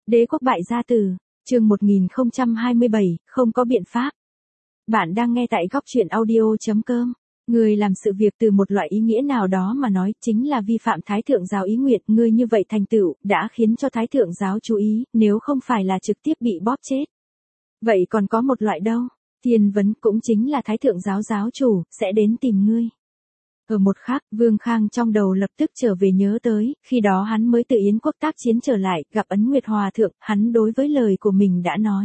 Đế quốc bại gia tử, chương 1027, không có biện pháp. Bạn đang nghe tại góc truyện audio.com. Người làm sự việc từ một loại ý nghĩa nào đó mà nói chính là vi phạm Thái Thượng giáo ý nguyện. Ngươi như vậy thành tựu, đã khiến cho Thái Thượng giáo chú ý, nếu không phải là trực tiếp bị bóp chết. Vậy còn có một loại đâu? Thiên Vấn cũng chính là Thái Thượng giáo giáo chủ, sẽ đến tìm ngươi. Ở một khác, Vương Khang trong đầu lập tức trở về nhớ tới, khi đó hắn mới từ Yến quốc tác chiến trở lại, gặp Ấn Nguyệt Hòa Thượng, hắn đối với lời của mình đã nói.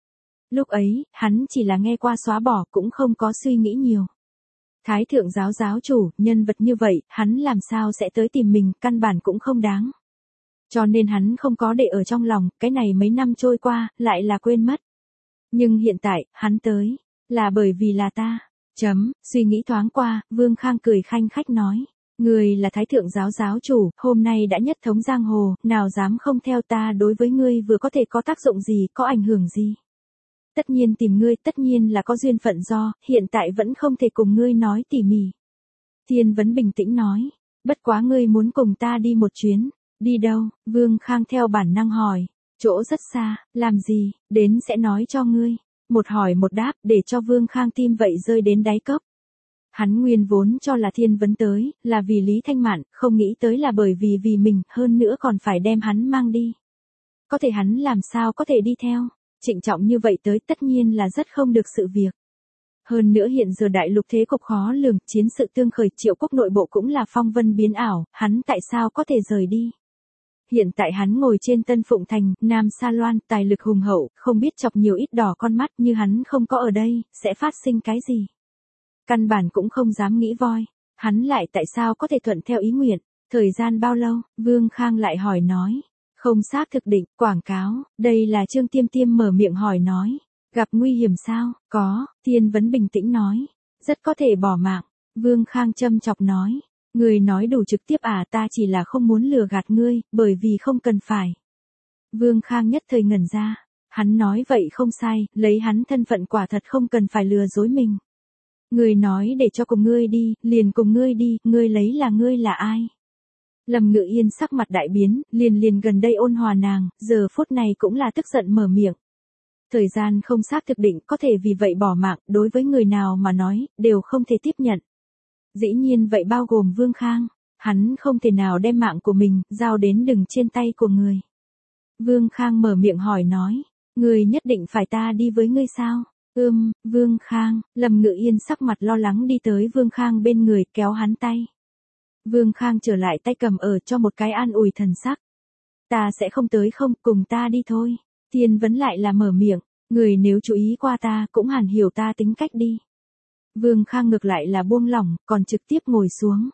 Lúc ấy, hắn chỉ là nghe qua xóa bỏ cũng không có suy nghĩ nhiều. Thái Thượng giáo giáo chủ, nhân vật như vậy, hắn làm sao sẽ tới tìm mình, căn bản cũng không đáng. Cho nên hắn không có để ở trong lòng, cái này mấy năm trôi qua, lại là quên mất. Nhưng hiện tại, hắn tới, là bởi vì là ta. Suy nghĩ thoáng qua, Vương Khang cười khanh khách nói. Ngươi là Thái Thượng giáo giáo chủ, hôm nay đã nhất thống giang hồ, nào dám không theo ta, đối với ngươi vừa có thể có tác dụng gì, có ảnh hưởng gì. Tất nhiên tìm ngươi, tất nhiên là có duyên phận do, hiện tại vẫn không thể cùng ngươi nói tỉ mỉ. Thiên Vấn bình tĩnh nói, bất quá ngươi muốn cùng ta đi một chuyến, đi đâu? Vương Khang theo bản năng hỏi, chỗ rất xa, làm gì, đến sẽ nói cho ngươi. Một hỏi một đáp, để cho Vương Khang tim vậy rơi đến đáy cốc. Hắn nguyên vốn cho là Thiên Vấn tới, là vì Lý Thanh Mạn, không nghĩ tới là bởi vì mình, hơn nữa còn phải đem hắn mang đi. Có thể hắn làm sao có thể đi theo, trịnh trọng như vậy tới tất nhiên là rất không được sự việc. Hơn nữa hiện giờ đại lục thế cục khó lường, chiến sự tương khởi, Triệu quốc nội bộ cũng là phong vân biến ảo, hắn tại sao có thể rời đi. Hiện tại hắn ngồi trên Tân Phụng Thành, Nam Sa Loan, tài lực hùng hậu, không biết chọc nhiều ít đỏ con mắt, như hắn không có ở đây, sẽ phát sinh cái gì. Căn bản cũng không dám nghĩ voi, hắn lại tại sao có thể thuận theo ý nguyện, thời gian bao lâu, Vương Khang lại hỏi nói. Không xác thực định, quảng cáo, đây là Trương Tiêm Tiêm mở miệng hỏi nói. Gặp nguy hiểm sao, có, Thiên Vấn bình tĩnh nói. Rất có thể bỏ mạng, Vương Khang châm chọc nói. Người nói đủ trực tiếp à, ta chỉ là không muốn lừa gạt ngươi, bởi vì không cần phải. Vương Khang nhất thời ngẩn ra, hắn nói vậy không sai, lấy hắn thân phận quả thật không cần phải lừa dối mình. Người nói để cho cùng ngươi đi, liền cùng ngươi đi, ngươi lấy là ngươi là ai? Lâm Ngự Yên sắc mặt đại biến, liền gần đây ôn hòa nàng, giờ phút này cũng là tức giận mở miệng. Thời gian không xác thực định, có thể vì vậy bỏ mạng, đối với người nào mà nói, đều không thể tiếp nhận. Dĩ nhiên vậy bao gồm Vương Khang, hắn không thể nào đem mạng của mình, giao đến đừng trên tay của người. Vương Khang mở miệng hỏi nói, người nhất định phải ta đi với ngươi sao? Vương Khang, Lâm Ngự Yên sắc mặt lo lắng đi tới Vương Khang bên người, kéo hắn tay. Vương Khang trở lại tay cầm ở cho một cái an ủi thần sắc. Ta sẽ không tới không, cùng ta đi thôi. Thiên Vấn lại là mở miệng, người nếu chú ý qua ta cũng hẳn hiểu ta tính cách đi. Vương Khang ngược lại là buông lỏng, còn trực tiếp ngồi xuống.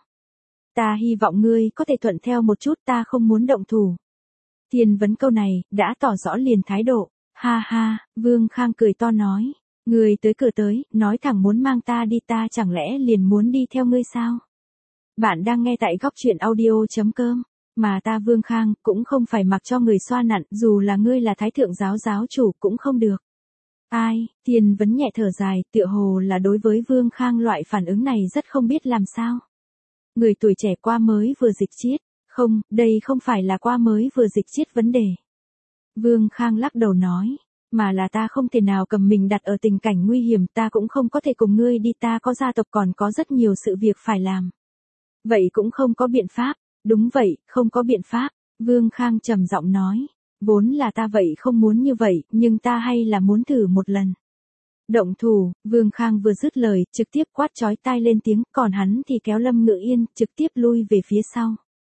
Ta hy vọng ngươi có thể thuận theo một chút, ta không muốn động thủ. Thiên Vấn câu này, đã tỏ rõ liền thái độ. Ha ha, Vương Khang cười to nói. Ngươi tới cửa tới, nói thẳng muốn mang ta đi, ta chẳng lẽ liền muốn đi theo ngươi sao? Bạn đang nghe tại góc truyện audio.com. Mà ta Vương Khang, cũng không phải mặc cho người xoa nặn, dù là ngươi là Thái Thượng giáo giáo chủ cũng không được. Ai, Thiên Vấn nhẹ thở dài, tựa hồ là đối với Vương Khang loại phản ứng này rất không biết làm sao. Người tuổi trẻ qua mới vừa dịch chiết, không, đây không phải là qua mới vừa dịch chiết vấn đề. Vương Khang lắc đầu nói, mà là ta không thể nào cầm mình đặt ở tình cảnh nguy hiểm, ta cũng không có thể cùng ngươi đi, ta có gia tộc còn có rất nhiều sự việc phải làm. Vậy cũng không có biện pháp, đúng vậy, không có biện pháp, Vương Khang trầm giọng nói. Vốn là ta vậy không muốn như vậy, nhưng ta hay là muốn thử một lần. Động thủ, Vương Khang vừa dứt lời, trực tiếp quát chói tai lên tiếng, còn hắn thì kéo Lâm Ngự Yên, trực tiếp lui về phía sau.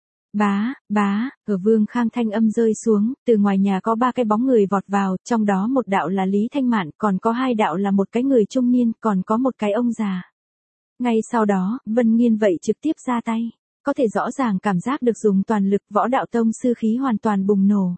Bá, ở Vương Khang thanh âm rơi xuống, từ ngoài nhà có 3 cái bóng người vọt vào, trong đó một đạo là Lý Thanh Mạn, còn có 2 đạo là một cái người trung niên, còn có một cái ông già. Ngay sau đó, Vân Nghiên vậy trực tiếp ra tay, có thể rõ ràng cảm giác được dùng toàn lực, võ đạo tông sư khí hoàn toàn bùng nổ.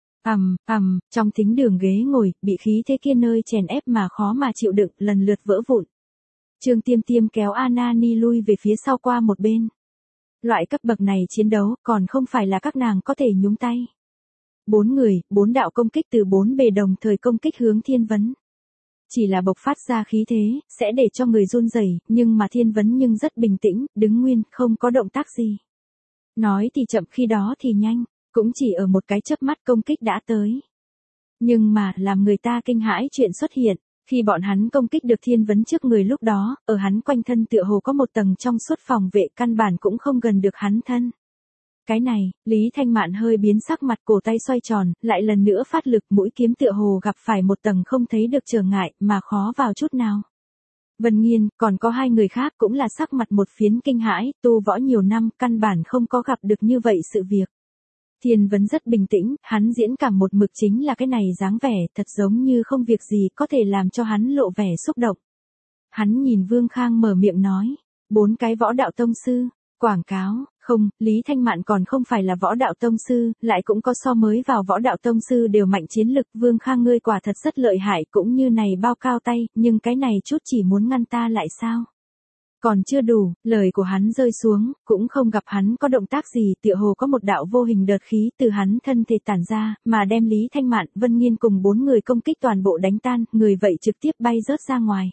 Trong thính đường ghế ngồi, bị khí thế kia nơi chèn ép mà khó mà chịu đựng, lần lượt vỡ vụn. Trương Tiêm Tiêm kéo Anani lui về phía sau qua một bên. Loại cấp bậc này chiến đấu, còn không phải là các nàng có thể nhúng tay. 4 người, 4 đạo công kích từ 4 bề đồng thời công kích hướng Thiên Vấn. Chỉ là bộc phát ra khí thế, sẽ để cho người run rẩy, nhưng mà Thiên Vấn nhưng rất bình tĩnh, đứng nguyên, không có động tác gì. Nói thì chậm khi đó thì nhanh. cũng chỉ ở một cái chớp mắt công kích đã tới. Nhưng mà, làm người ta kinh hãi chuyện xuất hiện, khi bọn hắn công kích được Thiên Vấn trước người lúc đó, ở hắn quanh thân tựa hồ có một tầng trong suốt phòng vệ căn bản cũng không gần được hắn thân. Cái này, Lý Thanh Mạn hơi biến sắc mặt, cổ tay xoay tròn, lại lần nữa phát lực, mũi kiếm tựa hồ gặp phải một tầng không thấy được trở ngại mà khó vào chút nào. Vân Nghiên, còn có hai người khác cũng là sắc mặt một phiến kinh hãi, tu võ nhiều năm, căn bản không có gặp được như vậy sự việc. Thiên Vấn rất bình tĩnh, hắn diễn cảm một mực chính là cái này dáng vẻ, thật giống như không việc gì có thể làm cho hắn lộ vẻ xúc động. Hắn nhìn Vương Khang mở miệng nói, 4 cái võ đạo tông sư, quảng cáo, không, Lý Thanh Mạn còn không phải là võ đạo tông sư, lại cũng có so mới vào võ đạo tông sư đều mạnh chiến lực, Vương Khang ngươi quả thật rất lợi hại, cũng như này bao cao tay, nhưng cái này chút chỉ muốn ngăn ta lại sao? Còn chưa đủ, lời của hắn rơi xuống, cũng không gặp hắn có động tác gì, tựa hồ có một đạo vô hình đợt khí từ hắn thân thể tản ra, mà đem Lý Thanh Mạn, Vân Nghiên cùng 4 người công kích toàn bộ đánh tan, người vậy trực tiếp bay rớt ra ngoài.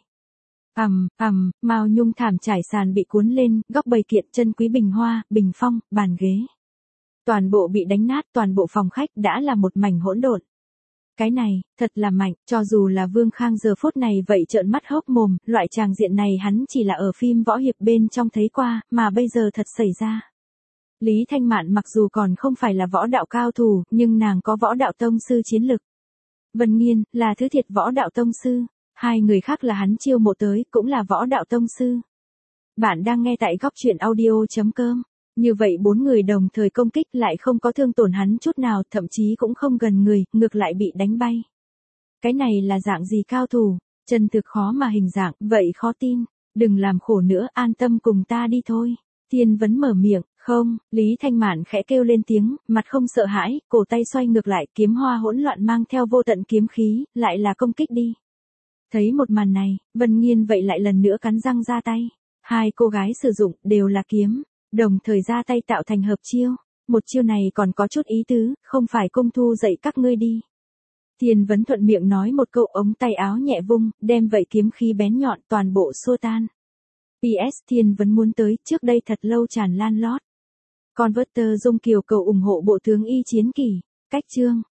Mao nhung thảm trải sàn bị cuốn lên, góc bày kiện, chân quý bình hoa, bình phong, bàn ghế. Toàn bộ bị đánh nát, toàn bộ phòng khách đã là một mảnh hỗn độn. Cái này, thật là mạnh, cho dù là Vương Khang giờ phút này vậy trợn mắt hốc mồm, loại tràng diện này hắn chỉ là ở phim võ hiệp bên trong thấy qua, mà bây giờ thật xảy ra. Lý Thanh Mạn mặc dù còn không phải là võ đạo cao thủ, nhưng nàng có võ đạo tông sư chiến lực. Vân Nghiên, là thứ thiệt võ đạo tông sư, hai người khác là hắn chiêu mộ tới, cũng là võ đạo tông sư. Bạn đang nghe tại góc truyện audio.com. Như vậy 4 người đồng thời công kích lại không có thương tổn hắn chút nào, thậm chí cũng không gần người, ngược lại bị đánh bay. Cái này là dạng gì cao thủ, chân thực khó mà hình dạng, vậy khó tin, đừng làm khổ nữa, an tâm cùng ta đi thôi. Thiên Vấn mở miệng, không, Lý Thanh Mạn khẽ kêu lên tiếng, mặt không sợ hãi, cổ tay xoay ngược lại, kiếm hoa hỗn loạn mang theo vô tận kiếm khí, lại là công kích đi. Thấy một màn này, Vân Nghiên vậy lại lần nữa cắn răng ra tay. Hai cô gái sử dụng đều là kiếm, đồng thời ra tay tạo thành hợp chiêu. Một chiêu này còn có chút ý tứ, không phải Cung Thu dạy các ngươi đi. Thiên Vấn thuận miệng nói một câu, ống tay áo nhẹ vung, đem vậy kiếm khí bén nhọn toàn bộ xua tan. PS Thiên Vấn muốn tới, trước đây thật lâu tràn lan lót. Converter Dung Kiều cầu ủng hộ bộ tướng y chiến kỳ. Cách chương.